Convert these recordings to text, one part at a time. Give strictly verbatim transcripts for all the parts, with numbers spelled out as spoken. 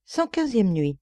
cent quinzième nuit.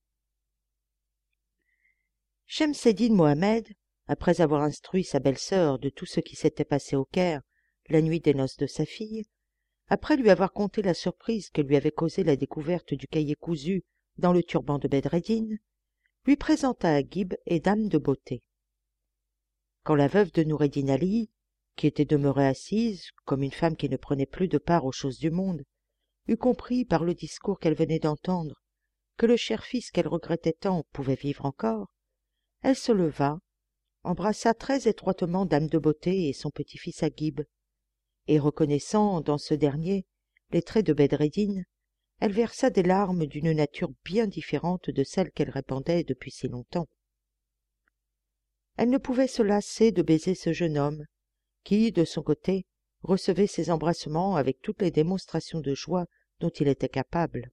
Shemseddin Mohammed, après avoir instruit sa belle-sœur de tout ce qui s'était passé au Caire la nuit des noces de sa fille, après lui avoir conté la surprise que lui avait causée la découverte du cahier cousu dans le turban de Bedreddin, lui présenta Agib et Dame de Beauté. Quand la veuve de Noureddin Ali, qui était demeurée assise, comme une femme qui ne prenait plus de part aux choses du monde, eut compris par le discours qu'elle venait d'entendre que le cher fils qu'elle regrettait tant pouvait vivre encore, elle se leva, embrassa très étroitement Dame de Beauté et son petit-fils Agib, et reconnaissant dans ce dernier les traits de Bedreddin, elle versa des larmes d'une nature bien différente de celles qu'elle répandait depuis si longtemps. Elle ne pouvait se lasser de baiser ce jeune homme, qui, de son côté, recevait ses embrassements avec toutes les démonstrations de joie dont il était capable.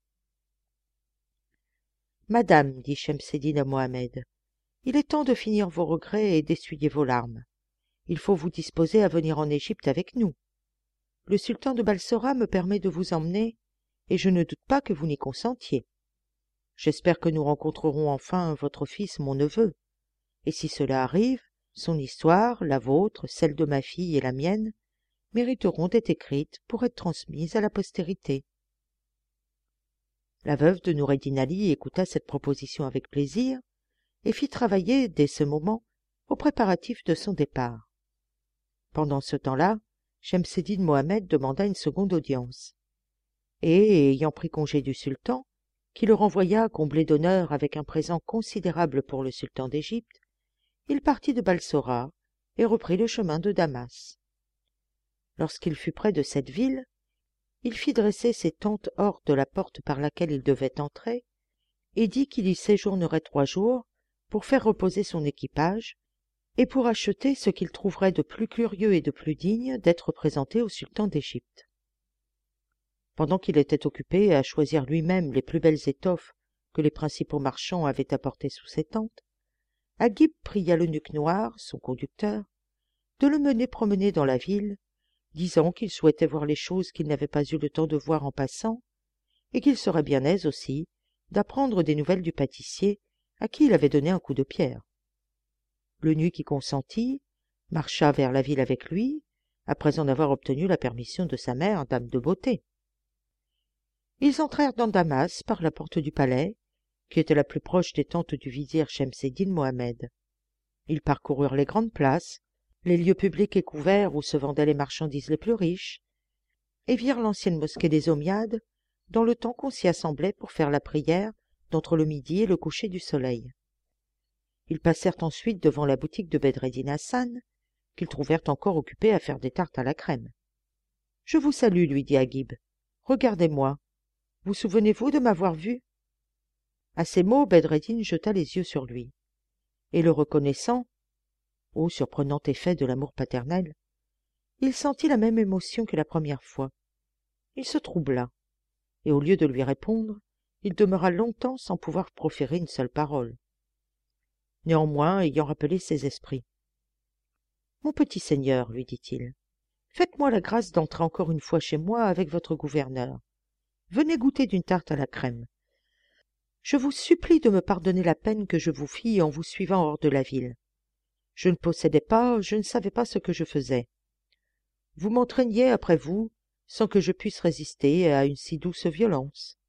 « Madame, dit Shemseddin à Mohammed, il est temps de finir vos regrets et d'essuyer vos larmes. Il faut vous disposer à venir en Égypte avec nous. Le sultan de Balsora me permet de vous emmener, et je ne doute pas que vous n'y consentiez. J'espère que nous rencontrerons enfin votre fils, mon neveu, et si cela arrive, son histoire, la vôtre, celle de ma fille et la mienne, mériteront d'être écrites pour être transmises à la postérité. » La veuve de Noureddin Ali écouta cette proposition avec plaisir et fit travailler, dès ce moment, aux préparatifs de son départ. Pendant ce temps-là, Shemseddin Mohammed demanda une seconde audience. Et, ayant pris congé du sultan, qui le renvoya comblé d'honneur avec un présent considérable pour le sultan d'Égypte, il partit de Balsora et reprit le chemin de Damas. Lorsqu'il fut près de cette ville, il fit dresser ses tentes hors de la porte par laquelle il devait entrer, et dit qu'il y séjournerait trois jours pour faire reposer son équipage et pour acheter ce qu'il trouverait de plus curieux et de plus digne d'être présenté au sultan d'Égypte. Pendant qu'il était occupé à choisir lui-même les plus belles étoffes que les principaux marchands avaient apportées sous ses tentes, Agib pria l'eunuque noir, son conducteur, de le mener promener dans la ville, disant qu'il souhaitait voir les choses qu'il n'avait pas eu le temps de voir en passant, et qu'il serait bien aise aussi d'apprendre des nouvelles du pâtissier à qui il avait donné un coup de pierre. L'eunuque y consentit, marcha vers la ville avec lui, après en avoir obtenu la permission de sa mère, Dame de Beauté. Ils entrèrent dans Damas par la porte du palais, qui était la plus proche des tentes du vizir Shemseddin Mohammed. Ils parcoururent les grandes places, les lieux publics et couverts où se vendaient les marchandises les plus riches, et virent l'ancienne mosquée des Omiades, dans le temps qu'on s'y assemblait pour faire la prière d'entre le midi et le coucher du soleil. Ils passèrent ensuite devant la boutique de Bedreddin Hassan, qu'ils trouvèrent encore occupé à faire des tartes à la crème. « Je vous salue, lui dit Agib. Regardez-moi. Vous souvenez-vous de m'avoir vu ?» À ces mots, Bedreddin jeta les yeux sur lui, et le reconnaissant, ô surprenant effet de l'amour paternel, il sentit la même émotion que la première fois. Il se troubla, et au lieu de lui répondre, il demeura longtemps sans pouvoir proférer une seule parole. Néanmoins, ayant rappelé ses esprits. « Mon petit seigneur, lui dit-il, faites-moi la grâce d'entrer encore une fois chez moi avec votre gouverneur. Venez goûter d'une tarte à la crème. Je vous supplie de me pardonner la peine que je vous fis en vous suivant hors de la ville. Je ne possédais pas, je ne savais pas ce que je faisais. Vous m'entraîniez après vous, sans que je puisse résister à une si douce violence.